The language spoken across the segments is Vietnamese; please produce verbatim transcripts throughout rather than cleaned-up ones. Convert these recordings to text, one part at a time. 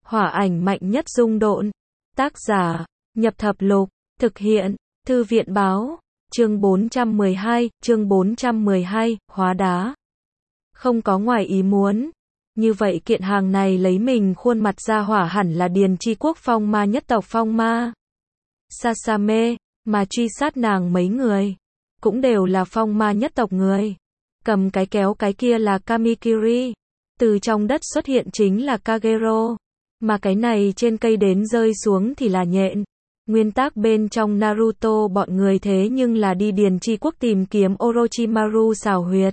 Hỏa ảnh mạnh nhất dung độn. Tác giả, Nhập Thập Lục, thực hiện, Thư viện Báo, chương bốn trăm mười hai, chương bốn trăm mười hai, hóa đá. Không có ngoài ý muốn. Như vậy kiện hàng này lấy mình khuôn mặt ra hỏa hẳn là Điền Chi Quốc phong ma nhất tộc phong ma. Sasame, mà truy sát nàng mấy người. Cũng đều là phong ma nhất tộc người. Cầm cái kéo cái kia là Kamikiri. Từ trong đất xuất hiện chính là Kagero. Mà cái này trên cây đến rơi xuống thì là nhện. Nguyên tắc bên trong Naruto bọn người thế nhưng là đi Điền Chi Quốc tìm kiếm Orochimaru xào huyệt.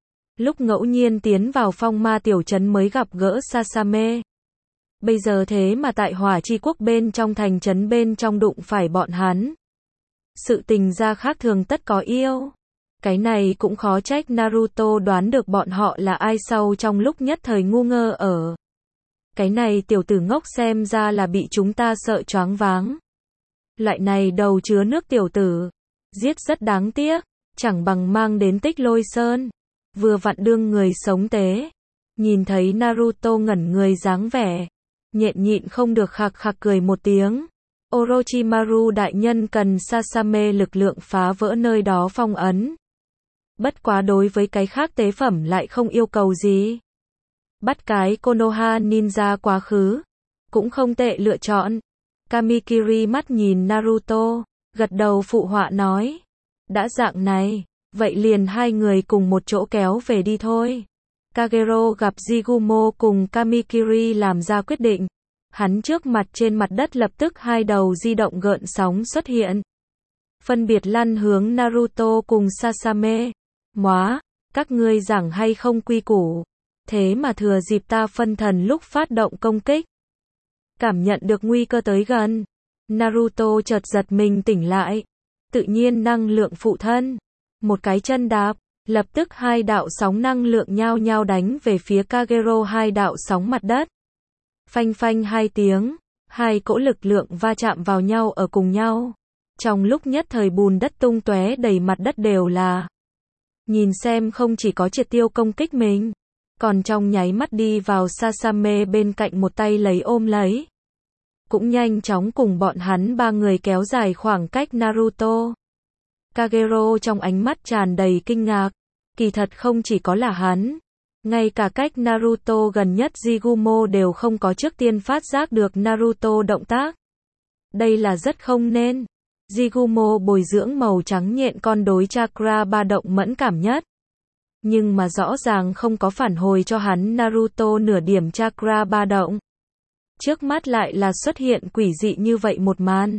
Lúc ngẫu nhiên tiến vào phong ma tiểu trấn mới gặp gỡ Sasame. Bây giờ thế mà tại Hỏa Chi Quốc bên trong thành trấn bên trong đụng phải bọn hắn. Sự tình ra khác thường tất có yêu. Cái này cũng khó trách Naruto đoán được bọn họ là ai sau trong lúc nhất thời ngu ngơ ở. Cái này tiểu tử ngốc xem ra là bị chúng ta sợ choáng váng. Loại này đầu chứa nước tiểu tử. Giết rất đáng tiếc. Chẳng bằng mang đến Tích Lôi Sơn. Vừa vặn đương người sống tế. Nhìn thấy Naruto ngẩn người dáng vẻ. Nhện nhịn không được khạc khạc cười một tiếng. Orochimaru đại nhân cần Sasame lực lượng phá vỡ nơi đó phong ấn. Bất quá đối với cái khác tế phẩm lại không yêu cầu gì. Bắt cái Konoha ninja quá khứ. Cũng không tệ lựa chọn. Kamikiri mắt nhìn Naruto. Gật đầu phụ họa nói. Đã dạng này. Vậy liền hai người cùng một chỗ kéo về đi thôi. Kagero gặp Jigumo cùng Kamikiri làm ra quyết định. Hắn trước mặt trên mặt đất lập tức hai đầu di động gợn sóng xuất hiện. Phân biệt lăn hướng Naruto cùng Sasame. Móa, các ngươi giảng hay không quy củ. Thế mà thừa dịp ta phân thần lúc phát động công kích. Cảm nhận được nguy cơ tới gần. Naruto chợt giật mình tỉnh lại. Tự nhiên năng lượng phụ thân. Một cái chân đạp. Lập tức hai đạo sóng năng lượng nhao nhao đánh về phía Kagero hai đạo sóng mặt đất. Phanh phanh hai tiếng. Hai cỗ lực lượng va chạm vào nhau ở cùng nhau. Trong lúc nhất thời bùn đất tung tóe đầy mặt đất đều là. Nhìn xem không chỉ có triệt tiêu công kích mình. Còn trong nháy mắt đi vào Sasame bên cạnh một tay lấy ôm lấy. Cũng nhanh chóng cùng bọn hắn ba người kéo dài khoảng cách Naruto. Kagero trong ánh mắt tràn đầy kinh ngạc. Kỳ thật không chỉ có là hắn. Ngay cả cách Naruto gần nhất Jigumo đều không có trước tiên phát giác được Naruto động tác. Đây là rất không nên. Jigumo bồi dưỡng màu trắng nhện con đối chakra ba động mẫn cảm nhất. Nhưng mà rõ ràng không có phản hồi cho hắn Naruto nửa điểm chakra ba động. Trước mắt lại là xuất hiện quỷ dị như vậy một màn.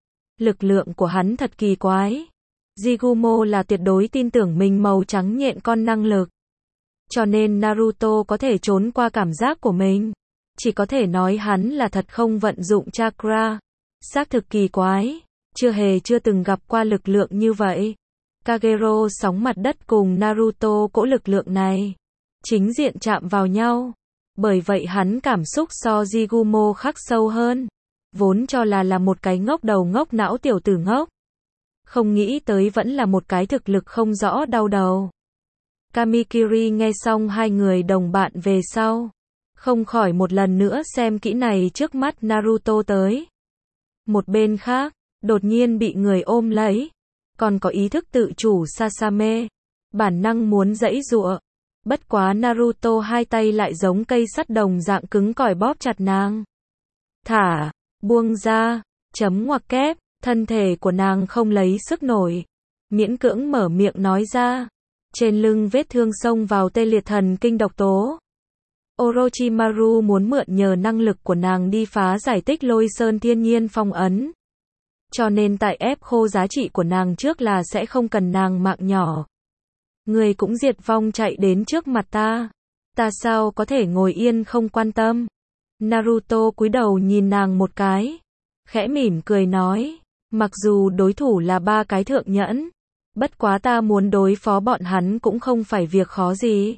Lực lượng của hắn thật kỳ quái. Jigumo là tuyệt đối tin tưởng mình màu trắng nhện con năng lực. Cho nên Naruto có thể trốn qua cảm giác của mình. Chỉ có thể nói hắn là thật không vận dụng chakra. Xác thực kỳ quái. Chưa hề chưa từng gặp qua lực lượng như vậy. Kagero sóng mặt đất cùng Naruto cỗ lực lượng này. Chính diện chạm vào nhau. Bởi vậy hắn cảm xúc so Jigumo khắc sâu hơn. Vốn cho là là một cái ngốc đầu ngốc não tiểu tử ngốc. Không nghĩ tới vẫn là một cái thực lực không rõ đau đầu. Kamikiri nghe xong hai người đồng bạn về sau. Không khỏi một lần nữa xem kỹ này trước mắt Naruto tới. Một bên khác, đột nhiên bị người ôm lấy. Còn có ý thức tự chủ Sasame. Bản năng muốn giãy giụa. Bất quá Naruto hai tay lại giống cây sắt đồng dạng cứng cỏi bóp chặt nàng. Thả, buông ra, chấm ngoặc kép, thân thể của nàng không lấy sức nổi. Miễn cưỡng mở miệng nói ra. Trên lưng vết thương xông vào tê liệt thần kinh độc tố. Orochimaru muốn mượn nhờ năng lực của nàng đi phá giải Tích Lôi Sơn thiên nhiên phong ấn. Cho nên tại ép khô giá trị của nàng trước là sẽ không cần nàng mạng nhỏ. Người cũng diệt vong chạy đến trước mặt ta. Ta sao có thể ngồi yên không quan tâm. Naruto cúi đầu nhìn nàng một cái. Khẽ mỉm cười nói. Mặc dù đối thủ là ba cái thượng nhẫn. Bất quá ta muốn đối phó bọn hắn cũng không phải việc khó gì.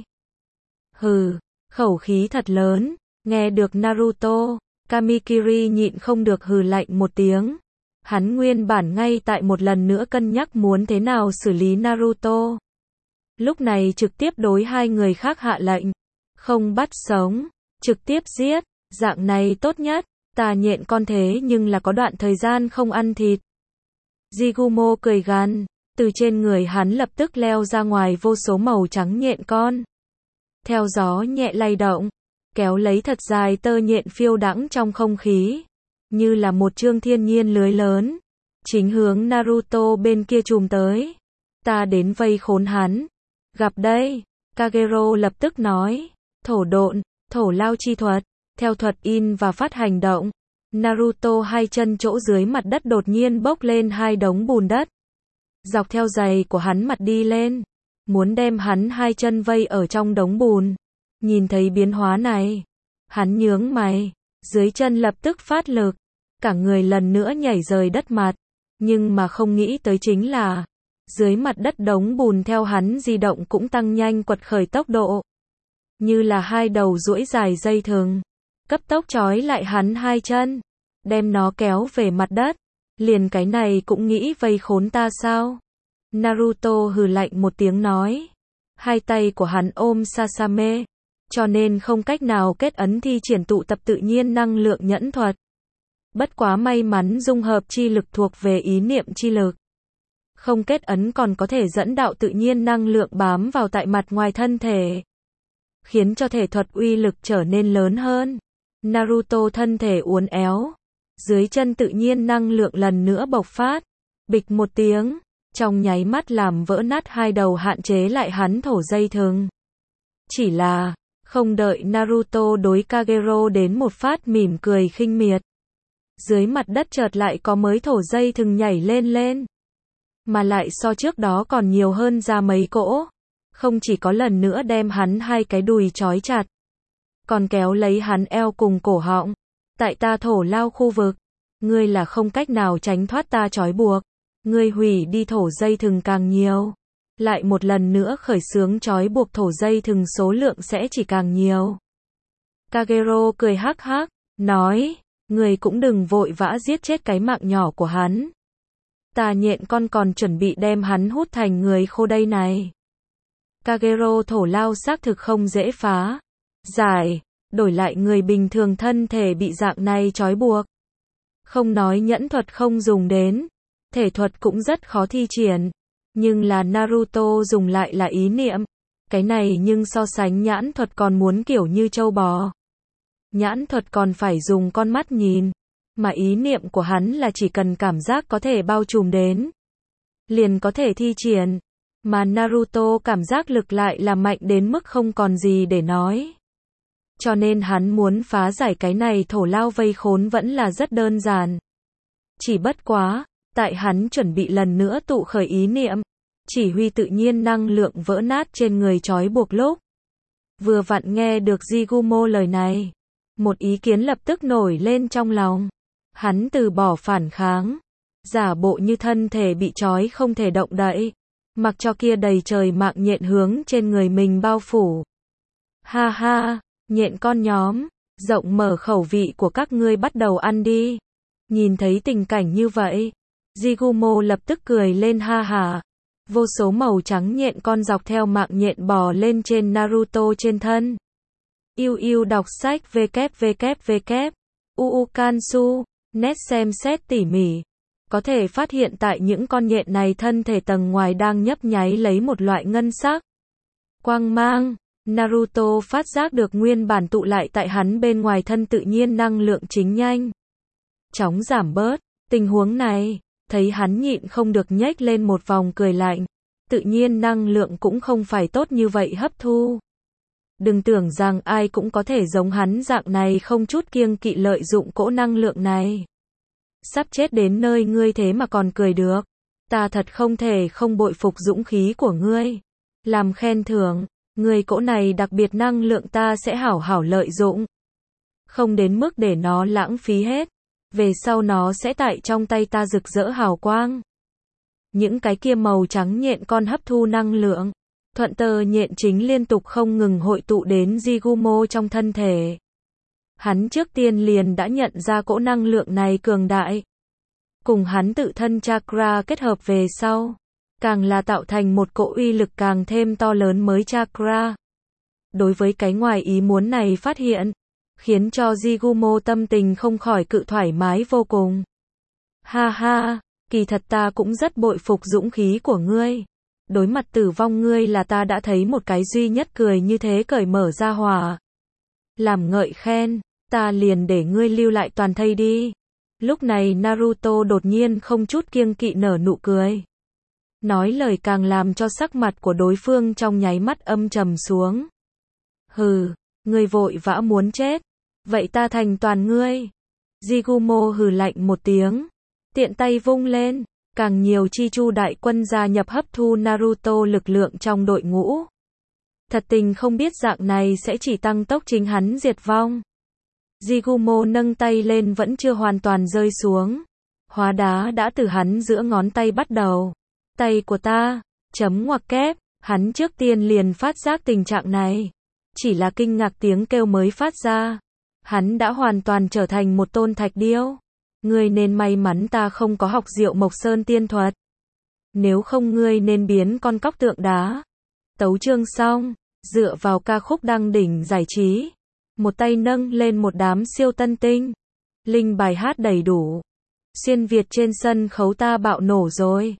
Hừ, khẩu khí thật lớn. Nghe được Naruto, Kamikiri nhịn không được hừ lạnh một tiếng. Hắn nguyên bản ngay tại một lần nữa cân nhắc muốn thế nào xử lý Naruto. Lúc này trực tiếp đối hai người khác hạ lệnh. Không bắt sống, trực tiếp giết. Dạng này tốt nhất, ta nhện con thế nhưng là có đoạn thời gian không ăn thịt. Jigumo cười gằn, từ trên người hắn lập tức leo ra ngoài vô số màu trắng nhện con. Theo gió nhẹ lay động, kéo lấy thật dài tơ nhện phiêu đãng trong không khí, như là một chương thiên nhiên lưới lớn, chính hướng Naruto bên kia chùm tới. Ta đến vây khốn hắn. Gặp đây, Kagero lập tức nói, thổ độn, thổ lao chi thuật, theo thuật in và phát hành động. Naruto hai chân chỗ dưới mặt đất đột nhiên bốc lên hai đống bùn đất. Dọc theo giày của hắn mặt đi lên, muốn đem hắn hai chân vây ở trong đống bùn. Nhìn thấy biến hóa này, hắn nhướng mày, dưới chân lập tức phát lực, cả người lần nữa nhảy rời đất mặt, nhưng mà không nghĩ tới chính là, dưới mặt đất đống bùn theo hắn di động cũng tăng nhanh quật khởi tốc độ. Như là hai đầu duỗi dài dây thừng, cấp tốc trói lại hắn hai chân, đem nó kéo về mặt đất. Liền cái này cũng nghĩ vây khốn ta sao? Naruto hừ lạnh một tiếng nói. Hai tay của hắn ôm Sasame, cho nên không cách nào kết ấn thi triển tụ tập tự nhiên năng lượng nhẫn thuật. Bất quá may mắn dung hợp chi lực thuộc về ý niệm chi lực. Không kết ấn còn có thể dẫn đạo tự nhiên năng lượng bám vào tại mặt ngoài thân thể, khiến cho thể thuật uy lực trở nên lớn hơn. Naruto thân thể uốn éo, dưới chân tự nhiên năng lượng lần nữa bộc phát, bịch một tiếng, trong nháy mắt làm vỡ nát hai đầu hạn chế lại hắn thổ dây thừng. Chỉ là, không đợi Naruto đối Kagero đến một phát mỉm cười khinh miệt, dưới mặt đất chợt lại có mới thổ dây thừng nhảy lên lên, mà lại so trước đó còn nhiều hơn ra mấy cỗ, không chỉ có lần nữa đem hắn hai cái đùi trói chặt, còn kéo lấy hắn eo cùng cổ họng. Tại ta thổ lao khu vực, ngươi là không cách nào tránh thoát ta trói buộc, ngươi hủy đi thổ dây thừng càng nhiều, lại một lần nữa khởi xướng trói buộc thổ dây thừng số lượng sẽ chỉ càng nhiều. Kagero cười hắc hắc, nói, ngươi cũng đừng vội vã giết chết cái mạng nhỏ của hắn. Ta nhện con còn chuẩn bị đem hắn hút thành người khô đây này. Kagero thổ lao xác thực không dễ phá. Giải, đổi lại người bình thường thân thể bị dạng này trói buộc. Không nói nhẫn thuật không dùng đến, thể thuật cũng rất khó thi triển. Nhưng là Naruto dùng lại là ý niệm. Cái này nhưng so sánh nhãn thuật còn muốn kiểu như trâu bò. Nhãn thuật còn phải dùng con mắt nhìn, mà ý niệm của hắn là chỉ cần cảm giác có thể bao trùm đến, liền có thể thi triển. Mà Naruto cảm giác lực lại là mạnh đến mức không còn gì để nói. Cho nên hắn muốn phá giải cái này thổ lao vây khốn vẫn là rất đơn giản. Chỉ bất quá, tại hắn chuẩn bị lần nữa tụ khởi ý niệm, chỉ huy tự nhiên năng lượng vỡ nát trên người trói buộc lúc. Vừa vặn nghe được Jigumo lời này, một ý kiến lập tức nổi lên trong lòng. Hắn từ bỏ phản kháng, giả bộ như thân thể bị trói không thể động đậy, mặc cho kia đầy trời mạng nhện hướng trên người mình bao phủ. Ha ha, nhện con nhóm, rộng mở khẩu vị của các ngươi bắt đầu ăn đi. Nhìn thấy tình cảnh như vậy, Jigumo lập tức cười lên ha hả. Vô số màu trắng nhện con dọc theo mạng nhện bò lên trên Naruto trên thân. Yêu yêu đọc sách www. Uukansu, net xem xét tỉ mỉ. Có thể phát hiện tại những con nhện này thân thể tầng ngoài đang nhấp nháy lấy một loại ngân sắc quang mang. Naruto phát giác được nguyên bản tụ lại tại hắn bên ngoài thân tự nhiên năng lượng chính nhanh chóng giảm bớt. Tình huống này, thấy hắn nhịn không được nhếch lên một vòng cười lạnh. Tự nhiên năng lượng cũng không phải tốt như vậy hấp thu. Đừng tưởng rằng ai cũng có thể giống hắn dạng này không chút kiêng kỵ lợi dụng cỗ năng lượng này. Sắp chết đến nơi ngươi thế mà còn cười được. Ta thật không thể không bội phục dũng khí của ngươi. Làm khen thưởng, ngươi cỗ này đặc biệt năng lượng ta sẽ hảo hảo lợi dụng. Không đến mức để nó lãng phí hết. Về sau nó sẽ tại trong tay ta rực rỡ hào quang. Những cái kia màu trắng nhện con hấp thu năng lượng. Thuận tơ nhện chính liên tục không ngừng hội tụ đến Jigumo trong thân thể. Hắn trước tiên liền đã nhận ra cỗ năng lượng này cường đại. Cùng hắn tự thân chakra kết hợp về sau, càng là tạo thành một cỗ uy lực càng thêm to lớn mới chakra. Đối với cái ngoài ý muốn này phát hiện, khiến cho Jigumo tâm tình không khỏi cự thoải mái vô cùng. Ha ha, kỳ thật ta cũng rất bội phục dũng khí của ngươi. Đối mặt tử vong ngươi là ta đã thấy một cái duy nhất cười như thế cởi mở ra hòa. Làm ngợi khen, ta liền để ngươi lưu lại toàn thây đi. Lúc này Naruto đột nhiên không chút kiêng kỵ nở nụ cười. Nói lời càng làm cho sắc mặt của đối phương trong nháy mắt âm trầm xuống. Hừ, ngươi vội vã muốn chết. Vậy ta thành toàn ngươi. Jigumo hừ lạnh một tiếng. Tiện tay vung lên. Càng nhiều chi chu đại quân gia nhập hấp thu Naruto lực lượng trong đội ngũ. Thật tình không biết dạng này sẽ chỉ tăng tốc chính hắn diệt vong. Jigumo nâng tay lên vẫn chưa hoàn toàn rơi xuống. Hóa đá đã từ hắn giữa ngón tay bắt đầu. Tay của ta, chấm ngoặc kép, hắn trước tiên liền phát giác tình trạng này. Chỉ là kinh ngạc tiếng kêu mới phát ra. Hắn đã hoàn toàn trở thành một tôn thạch điêu. Ngươi nên may mắn ta không có học Diệu Mộc Sơn tiên thuật. Nếu không ngươi nên biến con cóc tượng đá. Tấu chương xong, dựa vào ca khúc đăng đỉnh giải trí. Một tay nâng lên một đám siêu tân tinh. Linh bài hát đầy đủ. Xuyên Việt trên sân khấu ta bạo nổ rồi.